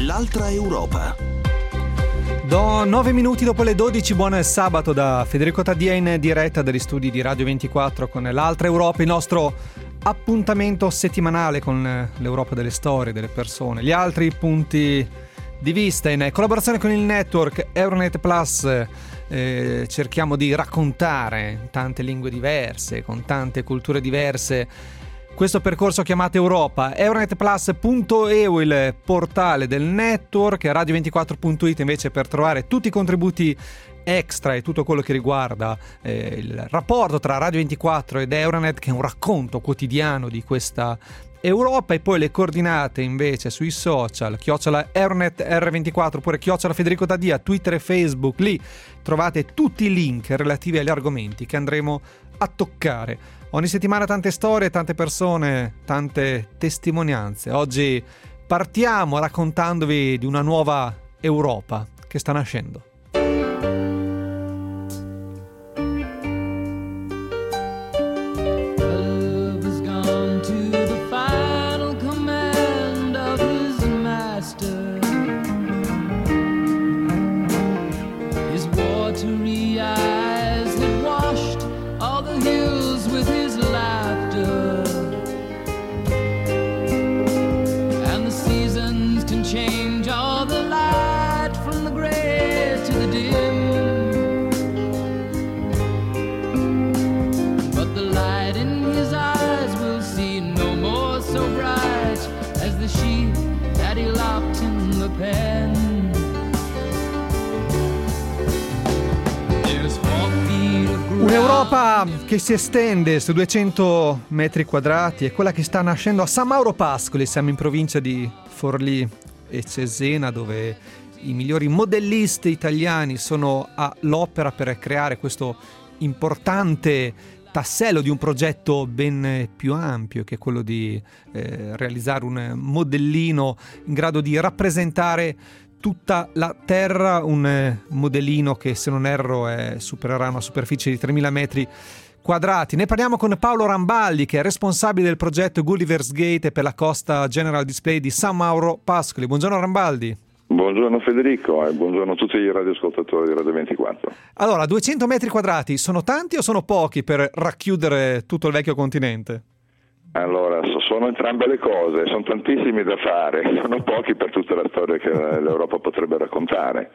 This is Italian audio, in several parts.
L'altra Europa. Do 9 minuti dopo le 12, buon sabato da Federico Taddia in diretta dagli studi di Radio 24 con l'Altra Europa, il nostro appuntamento settimanale con l'Europa delle storie, delle persone, gli altri punti di vista in collaborazione con il network Euronet Plus. Cerchiamo di raccontare in tante lingue diverse, con tante culture diverse, questo percorso chiamato Europa. Euronetplus.eu il portale del network, radio24.it invece per trovare tutti i contributi extra e tutto quello che riguarda il rapporto tra Radio 24 ed Euronet, che è un racconto quotidiano di questa Europa, e poi le coordinate invece sui social, @Euronet R24 oppure @Federico Taddia, Twitter e Facebook. Lì trovate tutti i link relativi agli argomenti che andremo a toccare. Ogni settimana tante storie, tante persone, tante testimonianze. Oggi partiamo raccontandovi di una nuova Europa che sta nascendo. Un'Europa che si estende su 200 metri quadrati è quella che sta nascendo a San Mauro Pascoli. Siamo in provincia di Forlì e Cesena, dove i migliori modellisti italiani sono all'opera per creare questo importante tassello di un progetto ben più ampio, che è quello di realizzare un modellino in grado di rappresentare tutta la Terra, un modellino che, se non erro, supererà una superficie di 3.000 metri quadrati. Ne parliamo con Paolo Rambaldi, che è responsabile del progetto Gulliver's Gate per la Costa General Display di San Mauro Pascoli. Buongiorno Rambaldi. Buongiorno Federico e buongiorno a tutti i radioascoltatori di Radio 24. Allora, 200 metri quadrati sono tanti o sono pochi per racchiudere tutto il vecchio continente? Allora, sono entrambe le cose, sono tantissimi da fare, sono pochi per tutta la storia che l'Europa potrebbe raccontare.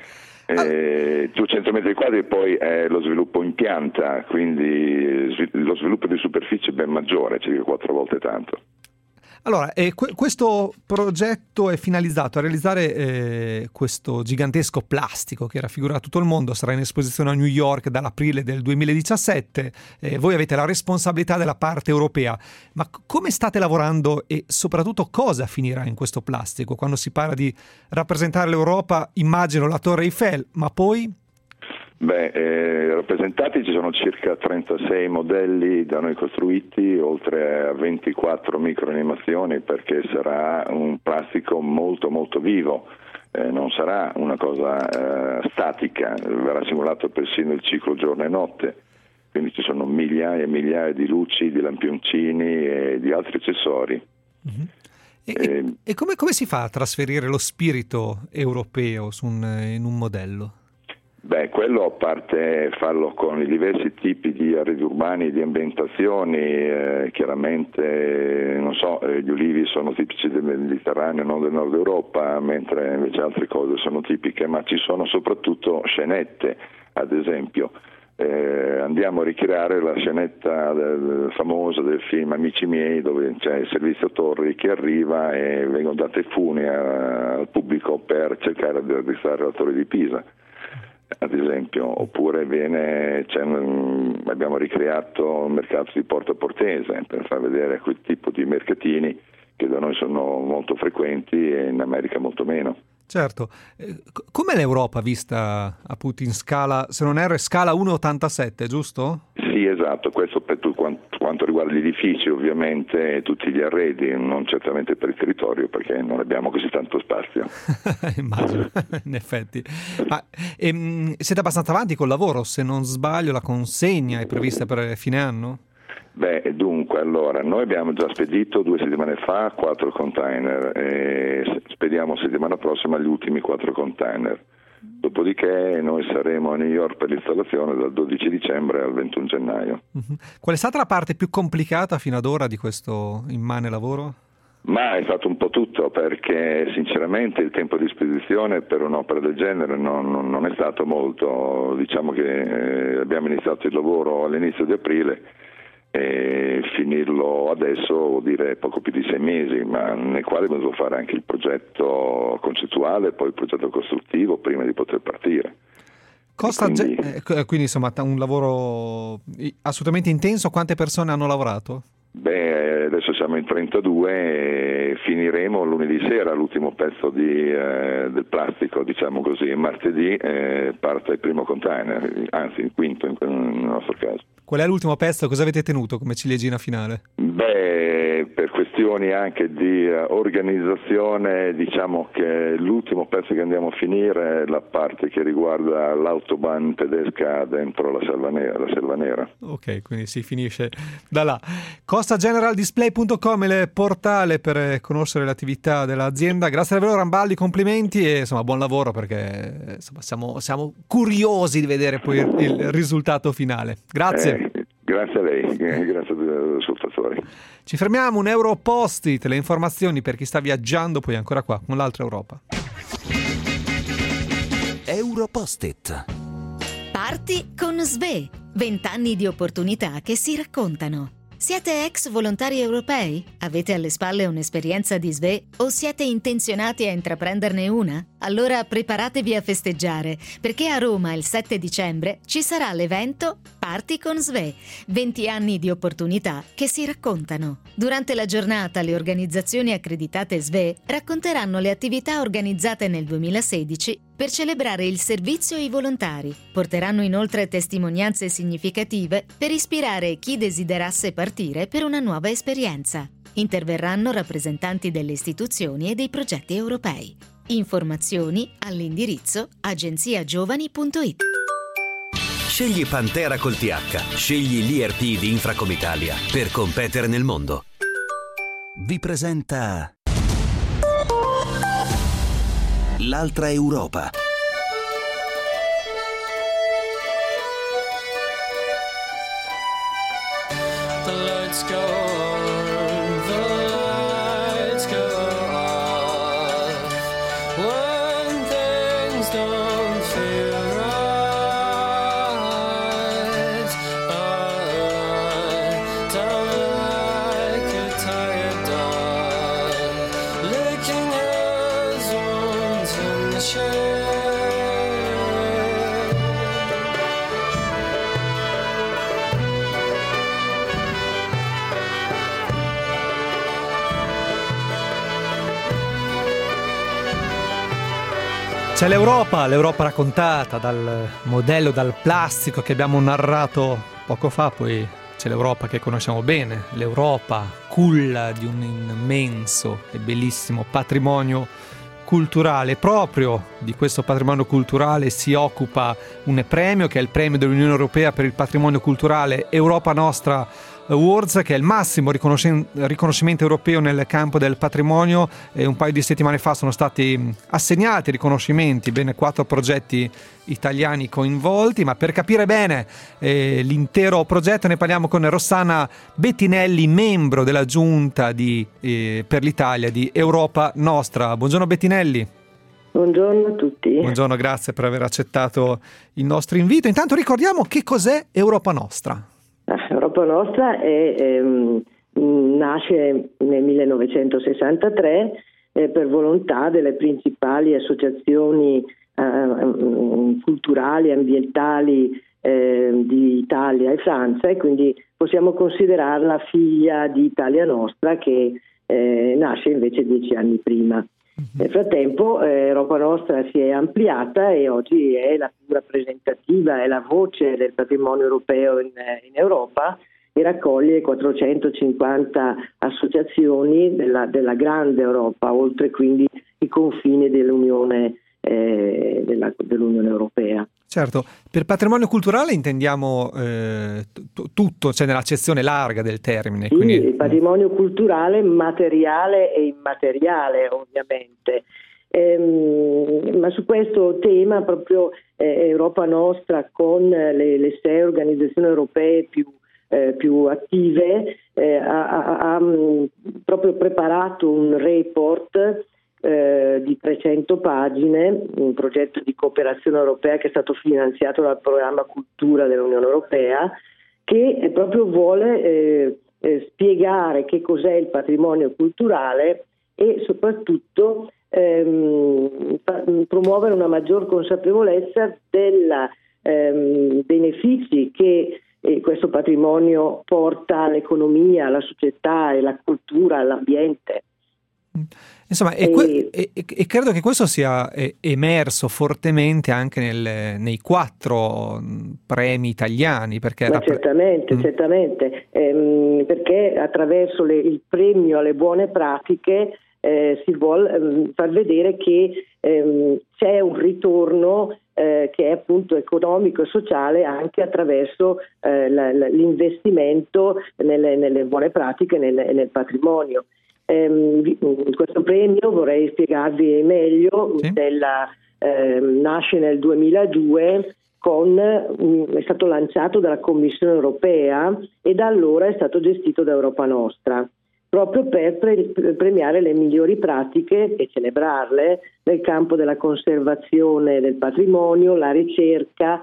200 metri quadri poi è lo sviluppo in pianta, quindi lo sviluppo di superficie è ben maggiore, circa 4 volte tanto. Allora, questo progetto è finalizzato a realizzare questo gigantesco plastico che raffigura tutto il mondo, sarà in esposizione a New York dall'aprile del 2017, voi avete la responsabilità della parte europea, ma come state lavorando e soprattutto cosa finirà in questo plastico? Quando si parla di rappresentare l'Europa, immagino la Torre Eiffel, ma poi? Rappresentati ci sono circa 36 modelli da noi costruiti, oltre a 24 microanimazioni, perché sarà un plastico molto molto vivo, non sarà una cosa statica, verrà simulato persino il ciclo giorno e notte, quindi ci sono migliaia e migliaia di luci, di lampioncini e di altri accessori. Mm-hmm. E come si fa a trasferire lo spirito europeo in un modello? Quello, a parte farlo con i diversi tipi di arredi urbani e di ambientazioni, chiaramente, gli ulivi sono tipici del Mediterraneo, non del Nord Europa, mentre invece altre cose sono tipiche, ma ci sono soprattutto scenette, ad esempio. Andiamo a ricreare la scenetta famosa del film Amici miei, dove c'è il servizio Torri che arriva e vengono date funi al pubblico per cercare di avvistare la Torre di Pisa, ad esempio. Oppure abbiamo ricreato il mercato di Porta Portese per far vedere quel tipo di mercatini che da noi sono molto frequenti e in America molto meno. Certo. Com'è l'Europa vista appunto in scala, se non erro, scala 1,87, giusto? Sì, esatto, questo per quanto riguarda gli edifici ovviamente e tutti gli arredi, non certamente per il territorio perché non abbiamo così tanto spazio. Immagino, in effetti. Ma siete abbastanza avanti col lavoro? Se non sbaglio la consegna è prevista per fine anno? Dunque, allora, noi abbiamo già spedito 2 settimane fa 4 container e spediamo settimana prossima gli ultimi 4 container. Dopodiché noi saremo a New York per l'installazione dal 12 dicembre al 21 gennaio. Qual è stata la parte più complicata fino ad ora di questo immane lavoro? Ma è stato un po' tutto, perché sinceramente il tempo di spedizione per un'opera del genere non è stato molto. Diciamo che abbiamo iniziato il lavoro all'inizio di aprile e finirlo adesso vuol dire poco più di 6 mesi, ma nel quale abbiamo dovuto fare anche il progetto concettuale e poi il progetto costruttivo prima di poter partire. Quindi insomma un lavoro assolutamente intenso. Quante persone hanno lavorato? Adesso siamo in 32 e finiremo lunedì sera l'ultimo pezzo del plastico, diciamo così, e martedì parte il primo container, anzi il quinto nel nostro caso. Qual è l'ultimo pezzo? Cosa avete tenuto come ciliegina finale? Per questioni anche di organizzazione, diciamo che l'ultimo pezzo che andiamo a finire è la parte che riguarda l'autobahn tedesca dentro la Selva Nera. Ok, quindi si finisce da là. CostaGeneralDisplay.com è il portale per conoscere l'attività dell'azienda. Grazie davvero Rambaldi, complimenti e insomma buon lavoro, perché insomma, siamo curiosi di vedere poi il risultato finale. Grazie. Grazie a lei, grazie agli ascoltatori. Ci fermiamo, un euro post-it, le informazioni per chi sta viaggiando poi ancora qua con l'altra Europa. Euro post-it. Parti con SVE, 20 anni di opportunità che si raccontano. Siete ex volontari europei? Avete alle spalle un'esperienza di SVE o siete intenzionati a intraprenderne una? Allora preparatevi a festeggiare, perché a Roma il 7 dicembre ci sarà l'evento Parti con SVE, 20 anni di opportunità che si raccontano. Durante la giornata le organizzazioni accreditate SVE racconteranno le attività organizzate nel 2016 per celebrare il servizio ai volontari. Porteranno inoltre testimonianze significative per ispirare chi desiderasse partire per una nuova esperienza. Interverranno rappresentanti delle istituzioni e dei progetti europei. Informazioni all'indirizzo agenziagiovani.it. Scegli Pantera col TH. Scegli l'IRP di Infracom Italia per competere nel mondo. Vi presenta l'altra Europa. Let's go on, the lights go off. When things don't feel right, down like a tired dog, licking his wounds in the shade. C'è l'Europa raccontata dal modello, dal plastico che abbiamo narrato poco fa, poi c'è l'Europa che conosciamo bene, l'Europa culla di un immenso e bellissimo patrimonio culturale. Proprio di questo patrimonio culturale si occupa un premio che è il premio dell'Unione Europea per il patrimonio culturale Europa Nostra Awards, che è il massimo riconoscimento europeo nel campo del patrimonio, e un paio di settimane fa sono stati assegnati riconoscimenti, ben 4 progetti italiani coinvolti. Ma per capire bene l'intero progetto ne parliamo con Rossana Bettinelli, membro della giunta per l'Italia di Europa Nostra. Buongiorno Bettinelli. Buongiorno a tutti. Buongiorno, grazie per aver accettato il nostro invito. Intanto ricordiamo che cos'è Europa Nostra. Europa Nostra nasce nel 1963 per volontà delle principali associazioni culturali, ambientali di Italia e Francia, e quindi possiamo considerarla figlia di Italia Nostra, che nasce invece 10 anni prima. Nel frattempo Europa Nostra si è ampliata e oggi è la figura rappresentativa, è la voce del patrimonio europeo in Europa, e raccoglie 450 associazioni della grande Europa, oltre quindi i confini dell'Unione Europea. Certo, per patrimonio culturale intendiamo tutto, cioè nell'accezione larga del termine. Sì, quindi... il patrimonio culturale materiale e immateriale, ovviamente. Ma su questo tema proprio Europa Nostra, con le 6 organizzazioni europee più attive, ha proprio preparato un report di 300 pagine, un progetto di cooperazione europea che è stato finanziato dal programma Cultura dell'Unione Europea, che proprio vuole spiegare che cos'è il patrimonio culturale e soprattutto promuovere una maggior consapevolezza dei benefici che questo patrimonio porta all'economia, alla società e alla cultura, all'ambiente. Insomma, e credo che questo sia emerso fortemente anche nei 4 premi italiani. Perché certamente, perché attraverso il premio alle buone pratiche si vuole far vedere che c'è un ritorno che è appunto economico e sociale anche attraverso l'investimento nelle buone pratiche e nel patrimonio. Questo premio, vorrei spiegarvi meglio, nasce nel 2002 è stato lanciato dalla Commissione Europea e da allora è stato gestito da Europa Nostra, proprio per premiare le migliori pratiche e celebrarle nel campo della conservazione del patrimonio, la ricerca,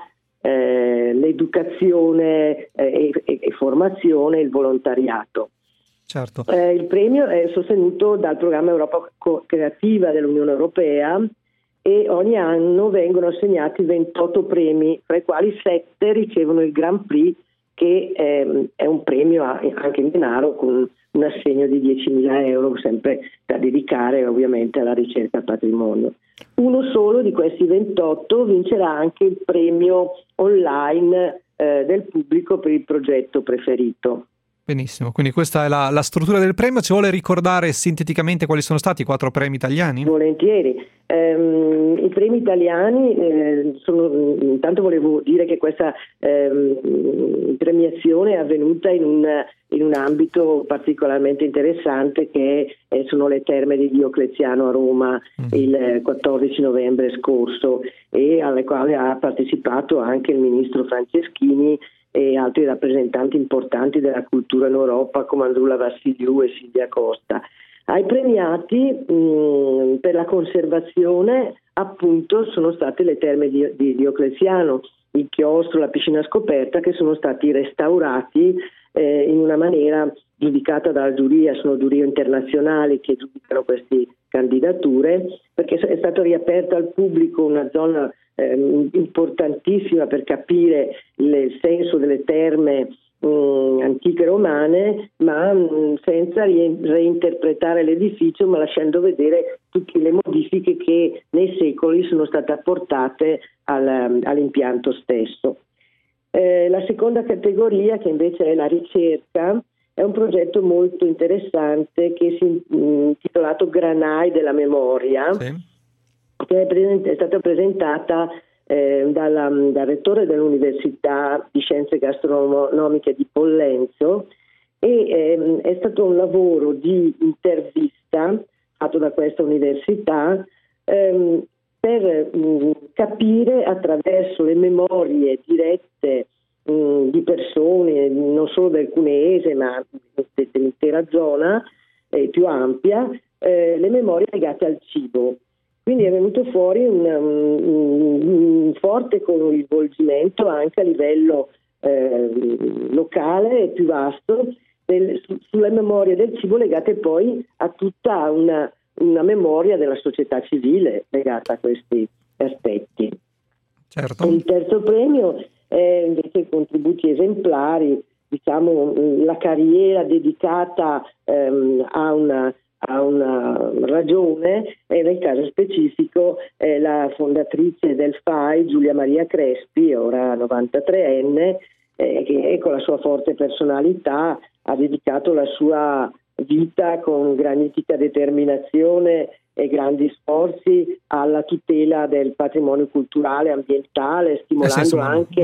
l'educazione e formazione, il volontariato. Certo. Il premio è sostenuto dal programma Europa Creativa dell'Unione Europea e ogni anno vengono assegnati 28 premi, tra i quali 7 ricevono il Grand Prix, che è un premio anche in denaro con un assegno di 10.000 euro, sempre da dedicare ovviamente alla ricerca al patrimonio. Uno solo di questi 28 vincerà anche il premio online del pubblico per il progetto preferito. Benissimo, quindi questa è la struttura del premio. Ci vuole ricordare sinteticamente quali sono stati i 4 premi italiani? Volentieri. I premi italiani intanto volevo dire che questa premiazione è avvenuta in un ambito particolarmente interessante che sono le Terme di Diocleziano a Roma il 14 novembre scorso, e alle quali ha partecipato anche il ministro Franceschini e altri rappresentanti importanti della cultura in Europa come Andrula Vassiliou e Silvia Costa. Ai premiati per la conservazione appunto sono state le Terme di Diocleziano, il chiostro, la piscina scoperta, che sono stati restaurati in una maniera giudicata dalla giuria. Sono giurie internazionali che giudicano queste candidature, perché è stata riaperta al pubblico una zona importantissima per capire il senso delle terme antiche romane, ma senza reinterpretare l'edificio, ma lasciando vedere tutte le modifiche che nei secoli sono state apportate all'impianto stesso. La seconda categoria, che invece è la ricerca, è un progetto molto interessante che si è intitolato Granai della memoria, che è stata presentata dal rettore dell'Università di Scienze Gastronomiche di Pollenzo, e è stato un lavoro di intervista fatto da questa università per capire attraverso le memorie dirette di persone, non solo del Cuneese ma dell'intera zona più ampia, le memorie legate al cibo. Quindi è venuto fuori un forte coinvolgimento anche a livello locale e più vasto sulle memorie del cibo, legate poi a tutta una memoria della società civile legata a questi aspetti. Certo. Il terzo premio è invece contributi esemplari, diciamo la carriera dedicata a una ragione, e nel caso specifico la fondatrice del FAI, Giulia Maria Crespi, ora 93enne, che con la sua forte personalità ha dedicato la sua vita con granitica determinazione grandi sforzi alla tutela del patrimonio culturale, ambientale, stimolando anche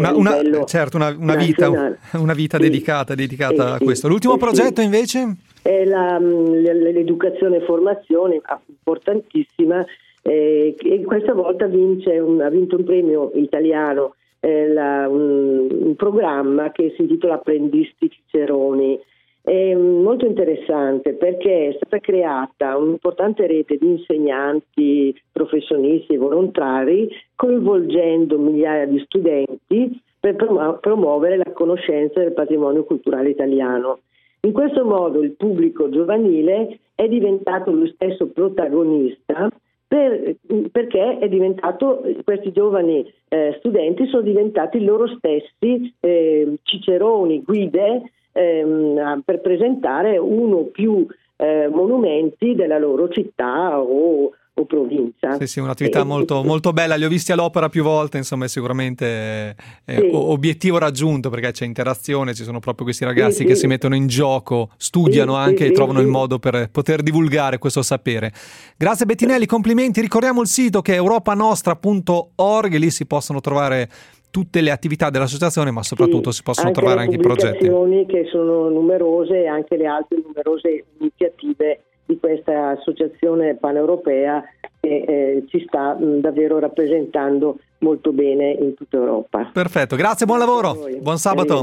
una vita dedicata a questo. L'ultimo progetto invece? È l'educazione e formazione, importantissima, e questa volta ha vinto un premio italiano, un programma che si intitola Apprendisti Ciceroni. È molto interessante perché è stata creata un'importante rete di insegnanti, professionisti e volontari, coinvolgendo migliaia di studenti per promuovere la conoscenza del patrimonio culturale italiano. In questo modo il pubblico giovanile è diventato lo stesso protagonista, perché questi giovani studenti sono diventati loro stessi ciceroni, guide, per presentare uno o più monumenti della loro città o provincia. Sì, un'attività molto, molto bella, li ho visti all'opera più volte, insomma è sicuramente obiettivo raggiunto, perché c'è interazione, ci sono proprio questi ragazzi che si mettono in gioco, studiano e trovano il modo per poter divulgare questo sapere. Grazie Bettinelli, complimenti, ricordiamo il sito che è europanostra.org, lì si possono trovare tutte le attività dell'associazione, ma soprattutto si possono trovare anche i progetti. Che sono numerose, e anche le altre numerose iniziative di questa associazione paneuropea che ci sta davvero rappresentando molto bene in tutta Europa. Perfetto, grazie, buon lavoro, buon sabato.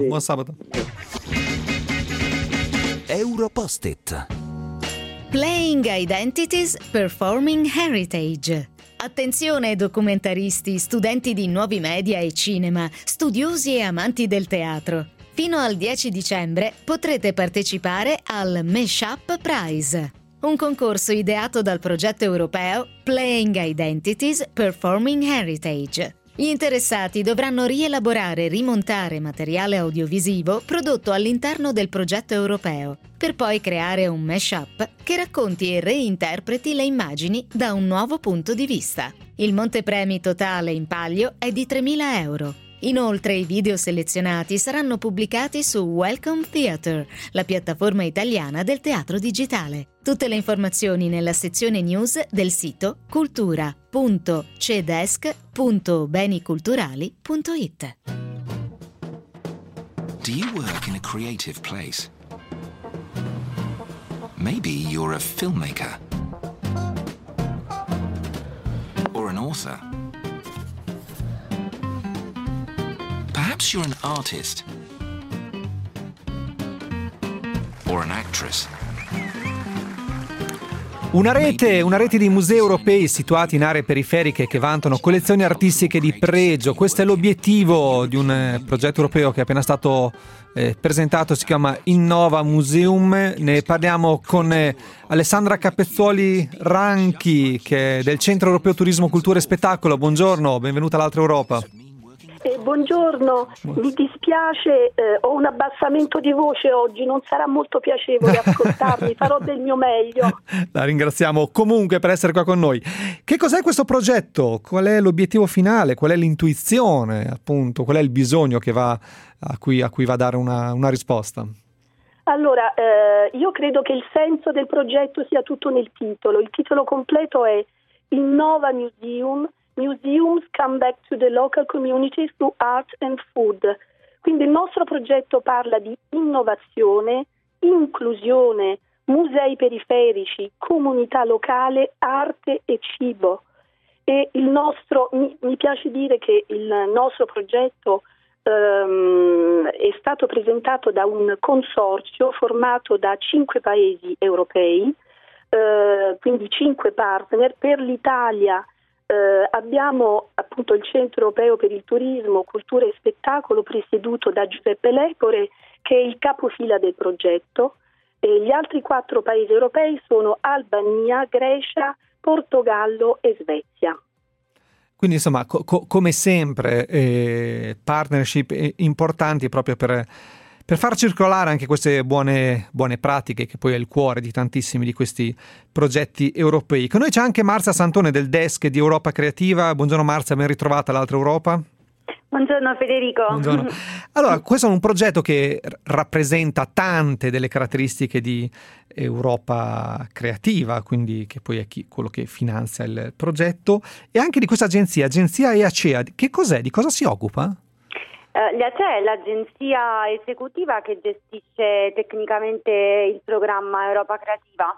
Europost-it. Playing Identities, Performing Heritage. Attenzione documentaristi, studenti di nuovi media e cinema, studiosi e amanti del teatro. Fino al 10 dicembre potrete partecipare al Mashup Prize, un concorso ideato dal progetto europeo Playing Identities, Performing Heritage. Gli interessati dovranno rielaborare e rimontare materiale audiovisivo prodotto all'interno del progetto europeo, per poi creare un mashup che racconti e reinterpreti le immagini da un nuovo punto di vista. Il montepremi totale in palio è di 3.000 euro. Inoltre i video selezionati saranno pubblicati su Welcome Theatre, la piattaforma italiana del teatro digitale. Tutte le informazioni nella sezione news del sito cultura.cedesk.beniculturali.it. Do you work in a creative place? Maybe you're a filmmaker or an author. Perhaps you're an artist or an actress. Una rete di musei europei situati in aree periferiche che vantano collezioni artistiche di pregio. Questo è l'obiettivo di un progetto europeo che è appena stato presentato, si chiama Innova Museum. Ne parliamo con Alessandra Capezzuoli Ranchi, che è del Centro Europeo Turismo, Cultura e Spettacolo. Buongiorno, benvenuta all'Altra Europa. Buongiorno, mi dispiace, ho un abbassamento di voce oggi, non sarà molto piacevole ascoltarmi, farò del mio meglio. La ringraziamo comunque per essere qua con noi. Che cos'è questo progetto? Qual è l'obiettivo finale? Qual è l'intuizione, appunto? Qual è il bisogno che va a cui va a dare una risposta? Allora, io credo che il senso del progetto sia tutto nel titolo. Il titolo completo è Innova Museum. Museums come back to the local communities through art and food. Quindi il nostro progetto parla di innovazione, inclusione, musei periferici, comunità locale, arte e cibo. E mi piace dire che il nostro progetto è stato presentato da un consorzio formato da 5 paesi europei, quindi 5 partner. Per l'Italia abbiamo appunto il Centro Europeo per il Turismo, Cultura e Spettacolo, presieduto da Giuseppe Lepore, che è il capofila del progetto, e gli altri 4 paesi europei sono Albania, Grecia, Portogallo e Svezia. Quindi insomma, come sempre, partnership importanti proprio per far circolare anche queste buone pratiche, che poi è il cuore di tantissimi di questi progetti europei. Con noi c'è anche Marzia Santone del desk di Europa Creativa. Buongiorno Marzia, ben ritrovata all'Altra Europa. Buongiorno Federico. Buongiorno. Allora, questo è un progetto che rappresenta tante delle caratteristiche di Europa Creativa, quindi che poi è quello che finanzia il progetto, e anche di questa agenzia EACEA. Che cos'è? Di cosa si occupa? L'EACEA è l'agenzia esecutiva che gestisce tecnicamente il programma Europa Creativa.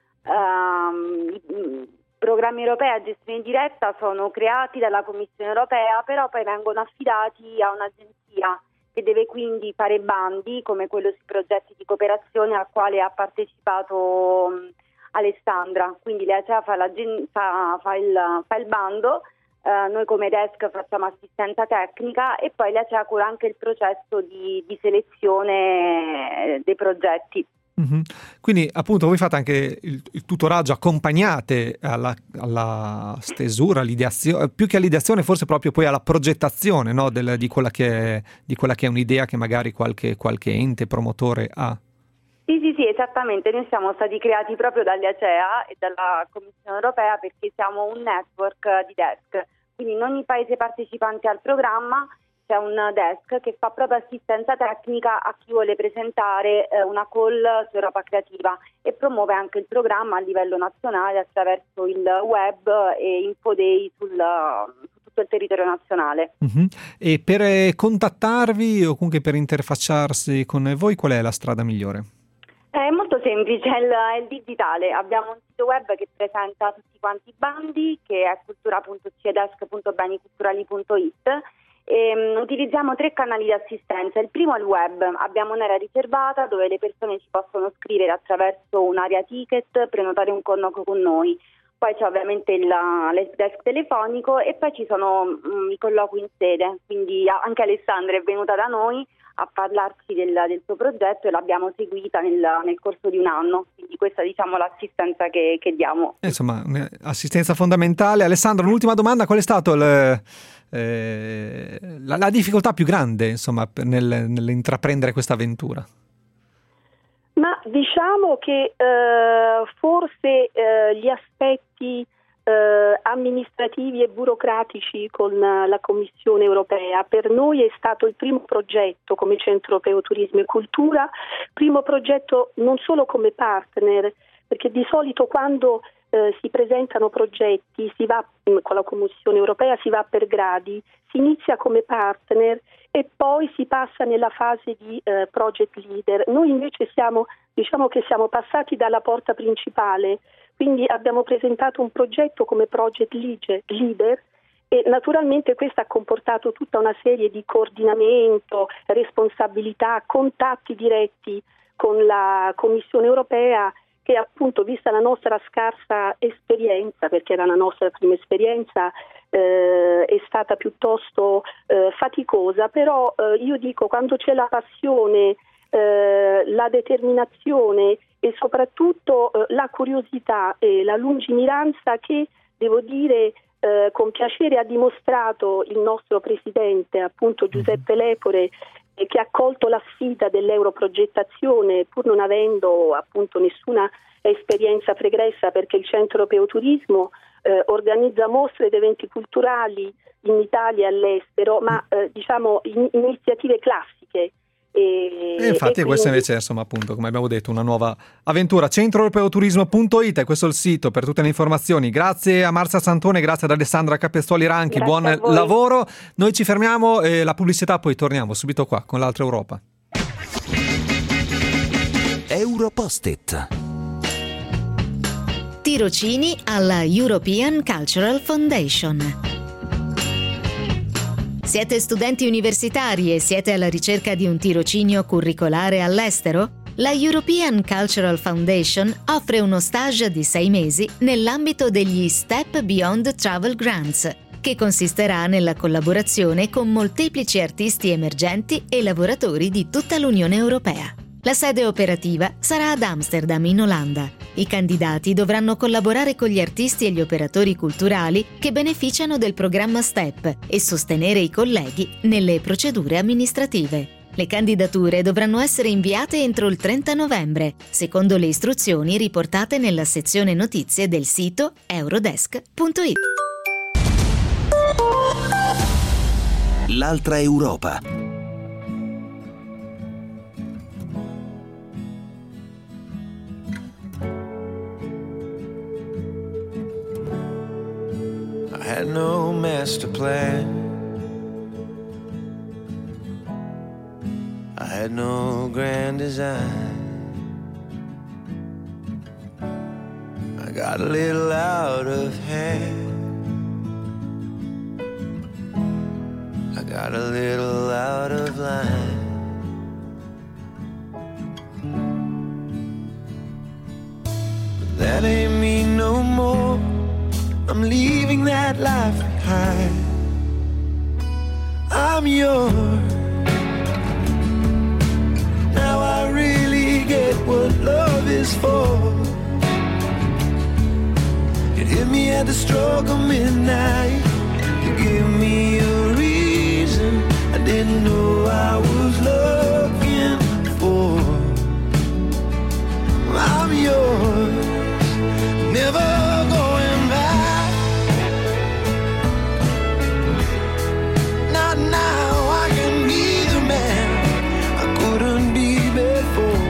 Programmi europei a gestione diretta sono creati dalla Commissione europea, però poi vengono affidati a un'agenzia che deve quindi fare bandi, come quello sui progetti di cooperazione al quale ha partecipato Alessandra. Quindi l'EACEA fa il bando, noi come desk facciamo assistenza tecnica e poi l'EACEA cura anche il processo di selezione dei progetti. Mm-hmm. Quindi appunto voi fate anche il tutoraggio, accompagnate alla stesura, all'ideazione, più che all'ideazione forse proprio poi alla progettazione, no? di quella che è un'idea che magari qualche ente promotore ha. Sì, esattamente. Noi siamo stati creati proprio dall'EACEA e dalla Commissione europea perché siamo un network di desk, quindi in ogni paese partecipante al programma c'è un desk che fa proprio assistenza tecnica a chi vuole presentare una call su Europa Creativa e promuove anche il programma a livello nazionale attraverso il web e Infoday su tutto il territorio nazionale. Uh-huh. E per contattarvi o comunque per interfacciarsi con voi, qual è la strada migliore? È molto semplice, è il digitale. Abbiamo un sito web che presenta tutti quanti i bandi, che è cultura.cedesk.beniculturali.it. Utilizziamo 3 canali di assistenza. Il primo è il web, abbiamo un'area riservata dove le persone ci possono scrivere attraverso un'area ticket, prenotare un colloquio con noi. Poi c'è ovviamente il desk telefonico e poi ci sono i colloqui in sede, quindi anche Alessandra è venuta da noi a parlarci del suo progetto e l'abbiamo seguita nel corso di un anno, quindi questa diciamo l'assistenza che diamo. Insomma, assistenza fondamentale. Alessandra, un'ultima domanda: qual è stato la difficoltà più grande insomma nell'intraprendere questa avventura? Ma diciamo che forse gli aspetti amministrativi e burocratici con la Commissione europea per noi è stato il primo progetto come Centro Europeo Turismo e Cultura, primo progetto non solo come partner, perché di solito quando si presentano progetti si va con la Commissione europea, si va per gradi, si inizia come partner e poi si passa nella fase di project leader. Noi invece siamo passati dalla porta principale, quindi abbiamo presentato un progetto come project leader e naturalmente questo ha comportato tutta una serie di coordinamento, responsabilità, contatti diretti con la Commissione europea che appunto, vista la nostra scarsa esperienza, perché era la nostra prima esperienza, è stata piuttosto faticosa, però io dico quando c'è la passione, la determinazione e soprattutto la curiosità e la lungimiranza che, devo dire, con piacere ha dimostrato il nostro presidente, appunto Giuseppe Lepore, che ha colto la sfida dell'europrogettazione pur non avendo appunto nessuna esperienza pregressa, perché il Centro Europeo Turismo organizza mostre ed eventi culturali in Italia e all'estero, ma diciamo iniziative classiche. E infatti quindi... questa invece è, insomma, appunto, come abbiamo detto, una nuova avventura. Centroeuropeoturismo.it, questo è il sito per tutte le informazioni. Grazie a Marzia Santone, grazie ad Alessandra Capestuoli Ranchi, buon lavoro. Noi ci fermiamo e la pubblicità, poi torniamo subito qua con l'altra Europa. Europost-it. Tirocini alla European Cultural Foundation. Siete studenti universitari e siete alla ricerca di un tirocinio curricolare all'estero? La European Cultural Foundation offre uno stage di 6 mesi nell'ambito degli Step Beyond Travel Grants, che consisterà nella collaborazione con molteplici artisti emergenti e lavoratori di tutta l'Unione Europea. La sede operativa sarà ad Amsterdam, in Olanda. I candidati dovranno collaborare con gli artisti e gli operatori culturali che beneficiano del programma STEP e sostenere i colleghi nelle procedure amministrative. Le candidature dovranno essere inviate entro il 30 novembre, secondo le istruzioni riportate nella sezione notizie del sito eurodesk.it. L'altra Europa. I had no master plan. I had no grand design. I got a little out of hand. I got a little out of line. But that ain't me no more. I'm leaving that life behind. I'm yours. Now I really get what love is for. It hit me at the stroke of midnight. You gave me a reason I didn't know I was looking for. I'm yours, never going back. Not now, I can be the man I couldn't be before.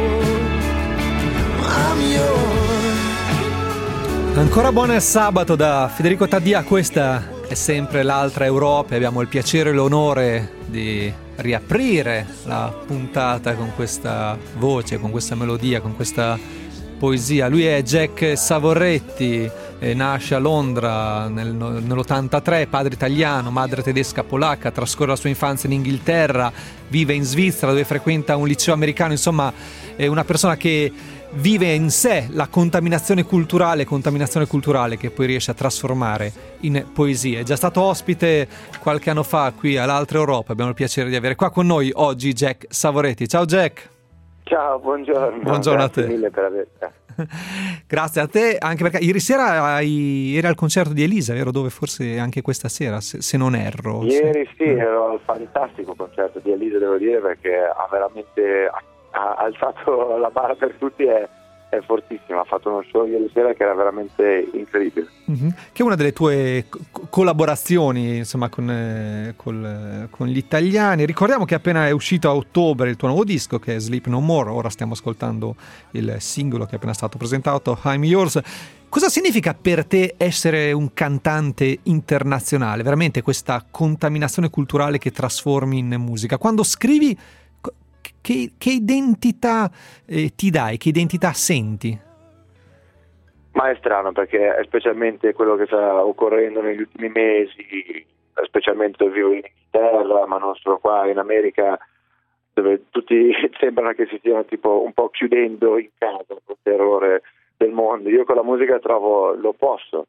I'm yours. Ancora buon sabato da Federico Taddia, questa è sempre l'altra Europa. Abbiamo il piacere e l'onore di riaprire la puntata con questa voce, con questa melodia, con questa poesia. Lui è Jack Savoretti, nasce a Londra nell'83, padre italiano, madre tedesca polacca, trascorre la sua infanzia in Inghilterra, vive in Svizzera dove frequenta un liceo americano. Insomma, è una persona che vive in sé la contaminazione culturale che poi riesce a trasformare in poesia. È già stato ospite qualche anno fa qui all'Altra Europa. Abbiamo il piacere di avere qua con noi oggi Jack Savoretti. Ciao Jack. Ciao, buongiorno. Buongiorno a te. Grazie mille per avermi. Grazie a te, anche perché ieri sera eri al concerto di Elisa, vero? Dove forse anche questa sera, se non erro. Ieri sì, ero al fantastico concerto di Elisa, devo dire, perché ha veramente alzato la barra per tutti, è fortissimo. Ha fatto uno show ieri sera che era veramente incredibile. Mm-hmm. Che è una delle tue collaborazioni, insomma, con gli italiani. Ricordiamo che appena è uscito a ottobre il tuo nuovo disco, che è Sleep No More. Ora stiamo ascoltando il singolo che è appena stato presentato, I'm Yours. Cosa significa per te essere un cantante internazionale? Veramente questa contaminazione culturale che trasformi in musica. Quando scrivi, che identità ti dai? Che identità senti? Ma è strano, perché specialmente quello che sta occorrendo negli ultimi mesi, specialmente dove vivo in Inghilterra, ma non solo qua, in America, dove tutti sembrano che si stiano tipo un po' chiudendo in casa col terrore del mondo. Io con la musica trovo l'opposto,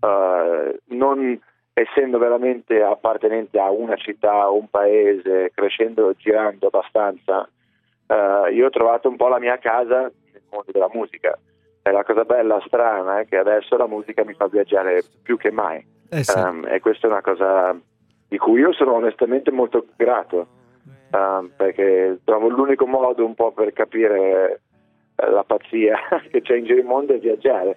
non essendo veramente appartenente a una città o un paese, crescendo, girando abbastanza, io ho trovato un po' la mia casa nel mondo della musica. E la cosa bella, strana, è che adesso la musica mi fa viaggiare più che mai. Sì. E questa è una cosa di cui io sono onestamente molto grato, perché trovo l'unico modo un po' per capire la pazzia che c'è in giro il mondo è viaggiare,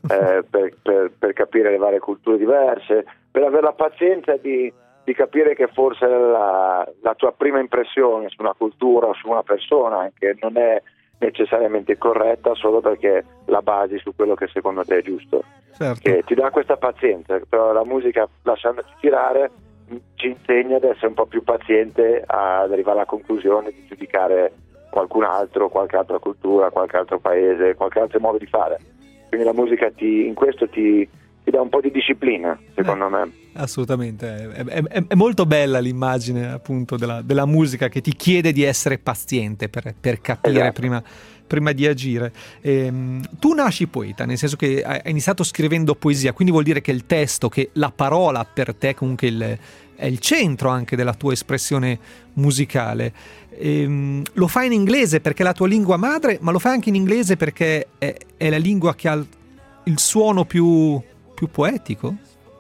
per capire le varie culture diverse, per avere la pazienza di capire che forse la tua prima impressione su una cultura o su una persona anche non è necessariamente corretta solo perché la basi su quello che secondo te è giusto. Certo. Che ti dà questa pazienza, però la musica, lasciandoci tirare, ci insegna ad essere un po' più paziente, ad arrivare alla conclusione di giudicare qualcun altro, qualche altra cultura, qualche altro paese, qualche altro modo di fare. Quindi la musica in questo ti dà un po' di disciplina, secondo me. Assolutamente, è molto bella l'immagine appunto della musica che ti chiede di essere paziente per capire, esatto, prima di agire. Tu nasci poeta, nel senso che hai iniziato scrivendo poesia, quindi vuol dire che il testo, che la parola per te comunque è il centro anche della tua espressione musicale. Lo fai in inglese perché è la tua lingua madre, ma lo fai anche in inglese perché è la lingua che ha il suono più poetico?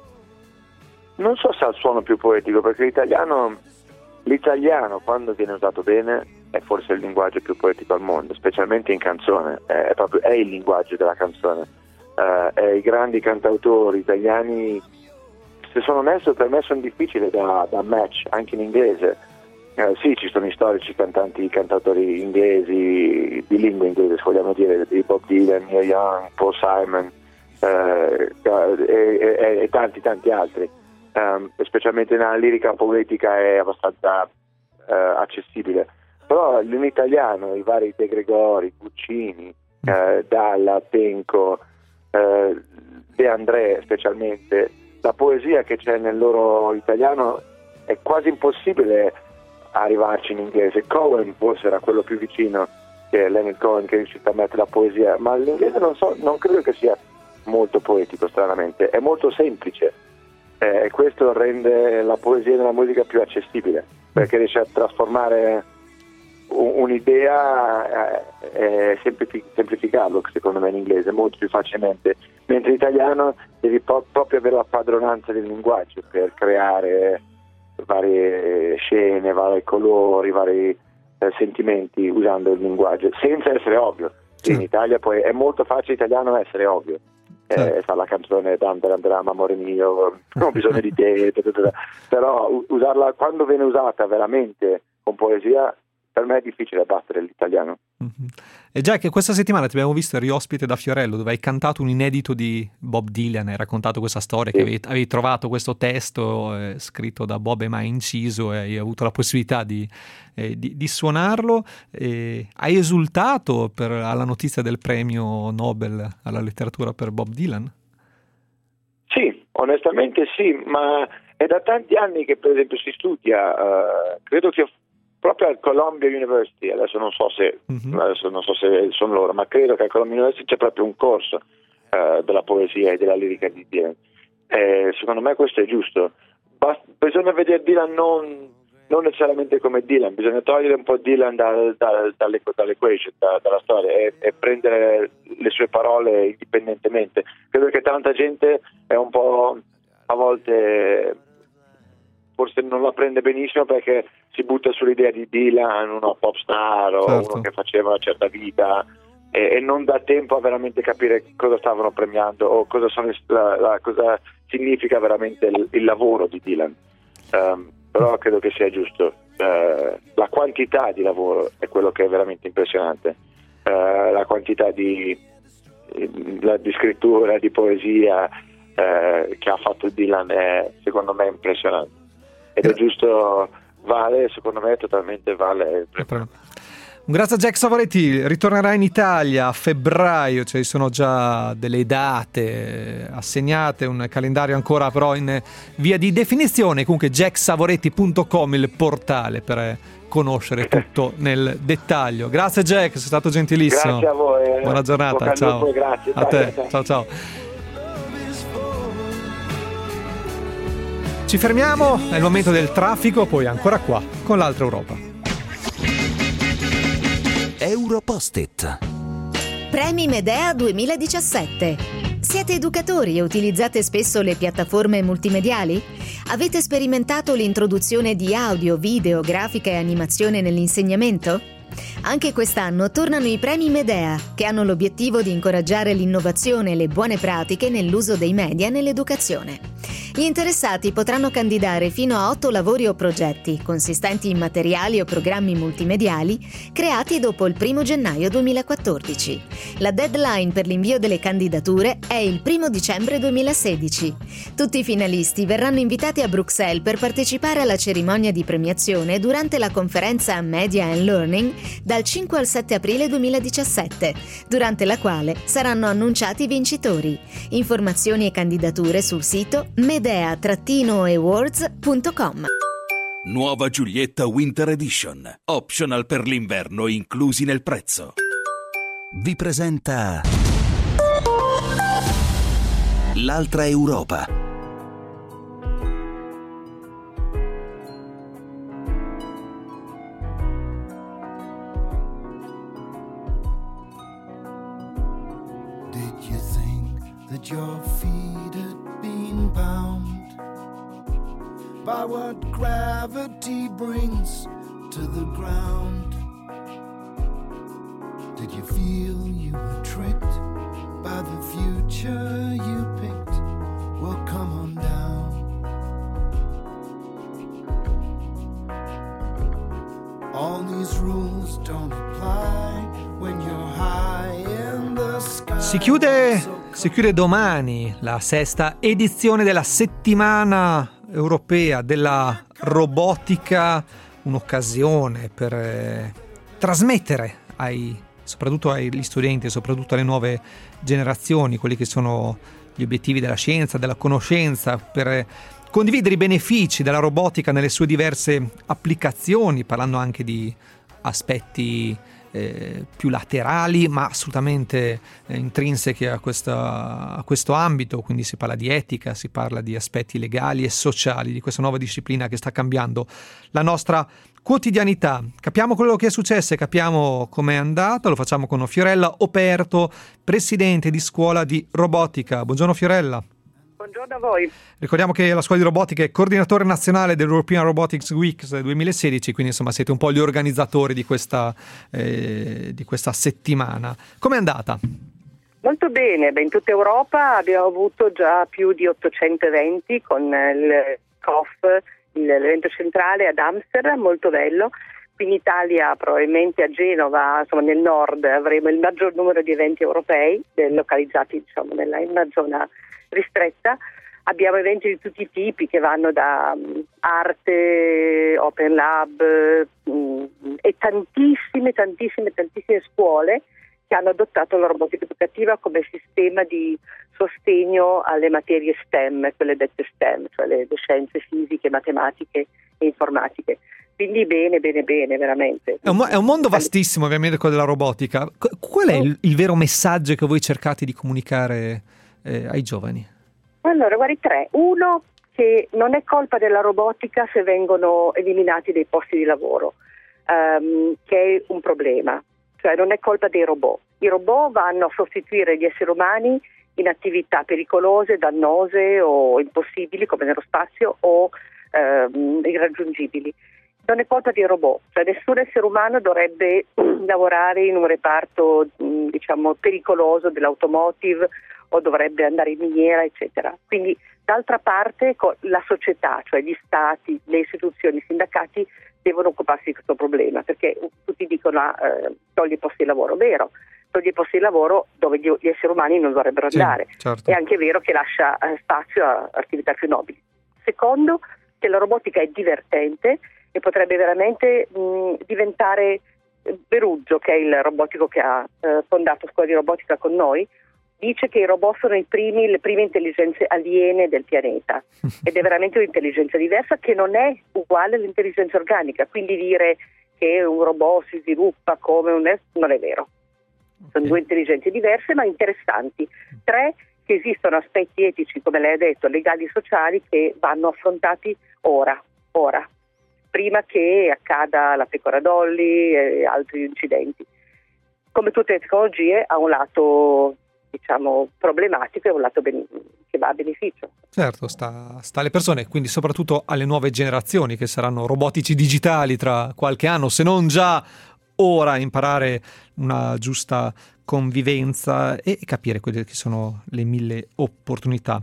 Non so se ha il suono più poetico, perché l'italiano quando viene usato bene è forse il linguaggio più poetico al mondo, specialmente in canzone. È il linguaggio della canzone. I grandi cantautori italiani se sono onesto, per me sono difficili da match anche in inglese. Sì, ci sono i storici cantanti, cantautori inglesi, di lingua inglese, se vogliamo dire, di Bob Dylan, Neil Young, Paul Simon e tanti altri. Specialmente nella lirica poetica è abbastanza accessibile, però in italiano i vari De Gregori, Guccini, Dalla, Tenco, De André, specialmente la poesia che c'è nel loro italiano è quasi impossibile arrivarci in inglese. Cohen forse era quello più vicino, che è Leonard Cohen, che è riuscito a mettere la poesia, ma l'inglese non credo che sia molto poetico, stranamente, è molto semplice, e questo rende la poesia della musica più accessibile, perché riesce a trasformare un'idea e semplificarlo, secondo me, in inglese molto più facilmente, mentre in italiano devi proprio avere la padronanza del linguaggio per creare varie scene, vari colori, vari sentimenti usando il linguaggio, senza essere ovvio. Sì. In Italia poi è molto facile in italiano essere ovvio. Fa la canzone amore mio, non bisogno di te, però usarla quando viene usata veramente con poesia, per me è difficile battere l'italiano. E già che questa settimana ti abbiamo visto eri ospite da Fiorello, dove hai cantato un inedito di Bob Dylan, hai raccontato questa storia, che avevi trovato questo testo scritto da Bob e mai inciso, e hai avuto la possibilità di suonarlo. Hai esultato alla notizia del premio Nobel alla letteratura per Bob Dylan? Sì, onestamente sì, ma è da tanti anni che per esempio si studia, credo che proprio al Columbia University, adesso non so se sono loro, ma credo che al Columbia University c'è proprio un corso della poesia e della lirica di Dylan. Secondo me questo è giusto. Bisogna vedere Dylan non necessariamente come Dylan, bisogna togliere un po' Dylan dall'equation, dalla storia, e prendere le sue parole indipendentemente. Credo che tanta gente è un po' a volte forse non la prende benissimo, perché si butta sull'idea di Dylan, uno pop star o uno che faceva una certa vita, e non dà tempo a veramente capire cosa stavano premiando o cosa significa veramente il lavoro di Dylan. Però credo che sia giusto. La quantità di lavoro è quello che è veramente impressionante. La quantità di scrittura, di poesia che ha fatto Dylan è, secondo me, impressionante. Ed è giusto, secondo me totalmente vale. Grazie a Jack Savoretti, ritornerà in Italia a febbraio, ci sono già delle date assegnate, un calendario ancora però in via di definizione. Comunque jacksavoretti.com il portale per conoscere tutto nel dettaglio. Grazie Jack, sei stato gentilissimo. Grazie a voi. Buona giornata, ciao. Grazie. A te, ciao. Ci fermiamo, è il momento del traffico, poi ancora qua con l'altra Europa. Europost-it. Premi Medea 2017. Siete educatori e utilizzate spesso le piattaforme multimediali? Avete sperimentato l'introduzione di audio, video, grafica e animazione nell'insegnamento? Anche quest'anno tornano i premi Medea, che hanno l'obiettivo di incoraggiare l'innovazione e le buone pratiche nell'uso dei media nell'educazione. Gli interessati potranno candidare fino a 8 lavori o progetti, consistenti in materiali o programmi multimediali, creati dopo il 1 gennaio 2014. La deadline per l'invio delle candidature è il 1 dicembre 2016. Tutti i finalisti verranno invitati a Bruxelles per partecipare alla cerimonia di premiazione durante la conferenza Media and Learning dal 5 al 7 aprile 2017, durante la quale saranno annunciati i vincitori. Informazioni e candidature sul sito medea-awards.com. Nuova Giulietta Winter Edition. Optional per l'inverno inclusi nel prezzo. Vi presenta l'altra Europa. Your feet had been bound by what gravity brings to the ground. Did you feel you were tricked by the future you picked? Well, come on down. rules don't apply when you're high in the sky. Si chiude domani la sesta edizione della settimana europea della robotica, un'occasione per trasmettere soprattutto agli studenti, soprattutto alle nuove generazioni, quelli che sono gli obiettivi della scienza, della conoscenza, per condividere i benefici della robotica nelle sue diverse applicazioni, parlando anche di aspetti più laterali ma assolutamente intrinsechi a questo ambito. Quindi si parla di etica, si parla di aspetti legali e sociali di questa nuova disciplina che sta cambiando la nostra quotidianità. Capiamo quello che è successo e capiamo com'è andata. Lo facciamo con Fiorella Operto, presidente di Scuola di Robotica. Buongiorno Fiorella. Buongiorno a voi. Ricordiamo che la Scuola di Robotica è coordinatore nazionale dell'European Robotics Week 2016, quindi insomma siete un po' gli organizzatori di questa settimana. Com'è andata? Molto bene, in tutta Europa abbiamo avuto già più di 800 eventi con il COF, l'evento centrale ad Amsterdam, molto bello. Qui in Italia, probabilmente a Genova, insomma nel nord, avremo il maggior numero di eventi europei localizzati nella zona ristretta. Abbiamo eventi di tutti i tipi che vanno da arte, open lab e tantissime scuole che hanno adottato la robotica educativa come sistema di sostegno alle materie STEM, quelle dette STEM, cioè le scienze fisiche, matematiche e informatiche. Quindi bene, veramente. È un mondo vastissimo, ovviamente, quello della robotica. Qual è il vero messaggio che voi cercate di comunicare ai giovani? Allora, guardi, 3. Uno, che non è colpa della robotica se vengono eliminati dei posti di lavoro, che è un problema. Cioè non è colpa dei robot. I robot vanno a sostituire gli esseri umani in attività pericolose, dannose o impossibili come nello spazio o irraggiungibili. Non è colpa dei robot, cioè nessun essere umano dovrebbe lavorare in un reparto pericoloso dell'automotive o dovrebbe andare in miniera, eccetera. Quindi d'altra parte la società, cioè gli stati, le istituzioni, i sindacati devono occuparsi di questo problema, perché tutti dicono toglie posti di lavoro, vero, toglie posti di lavoro dove gli esseri umani non dovrebbero andare, certo. È anche vero che lascia spazio a attività più nobili. Secondo, che la robotica è divertente e potrebbe veramente diventare Peruggio, che è il robotico che ha fondato Scuola di Robotica con noi, dice che i robot sono le prime intelligenze aliene del pianeta ed è veramente un'intelligenza diversa che non è uguale all'intelligenza organica, quindi dire che un robot si sviluppa come non è vero. Sono due intelligenze diverse ma interessanti. 3, che esistono aspetti etici, come lei ha detto, legali e sociali che vanno affrontati ora, prima che accada la pecora Dolly e altri incidenti. Come tutte le tecnologie ha un lato problematico e un lato che va a beneficio. Certo, sta alle persone, quindi soprattutto alle nuove generazioni che saranno robotici digitali tra qualche anno, se non già ora, imparare una giusta convivenza e capire quelle che sono le 1000 opportunità.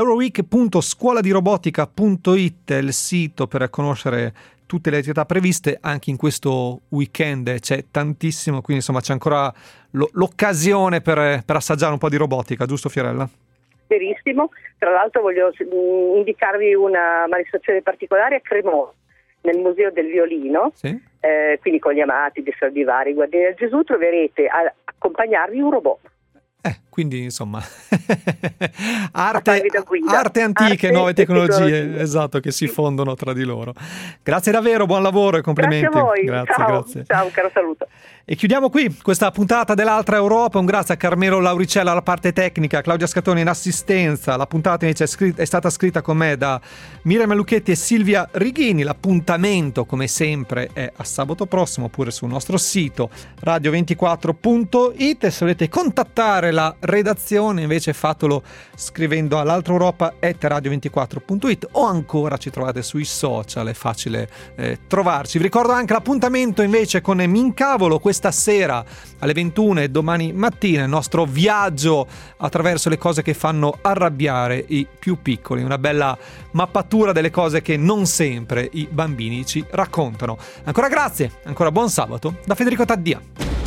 Euroweek.scuoladirobotica.it è il sito per conoscere tutte le attività previste. Anche in questo weekend c'è tantissimo, quindi insomma c'è ancora l'occasione per assaggiare un po' di robotica, giusto Fiorella? Verissimo, tra l'altro voglio indicarvi una manifestazione particolare a Cremona, nel Museo del Violino, sì. Quindi con gli amati di Stradivari, Guardini del Gesù, troverete a accompagnarvi un robot. Quindi insomma arte antiche, nuove tecnologie, esatto, che si fondono tra di loro. Grazie davvero, buon lavoro e complimenti. Grazie a voi, grazie. Ciao, caro saluto. E chiudiamo qui questa puntata dell'Altra Europa. Un grazie a Carmelo Lauricella alla parte tecnica, Claudia Scatoni in assistenza. La puntata invece è stata scritta con me da Miriam Lucchetti e Silvia Righini. L'appuntamento, come sempre, è a sabato prossimo, oppure sul nostro sito radio24.it. Se volete contattare la redazione, invece fatelo scrivendo all'altraeuropa@radio24.it o ancora ci trovate sui social, è facile trovarci. Vi ricordo anche l'appuntamento invece con Mincavolo questa sera alle 21 e domani mattina, il nostro viaggio attraverso le cose che fanno arrabbiare i più piccoli, una bella mappatura delle cose che non sempre i bambini ci raccontano. Ancora grazie, ancora buon sabato da Federico Taddia.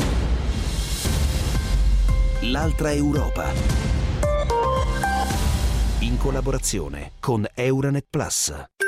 L'altra Europa, in collaborazione con Euranet Plus.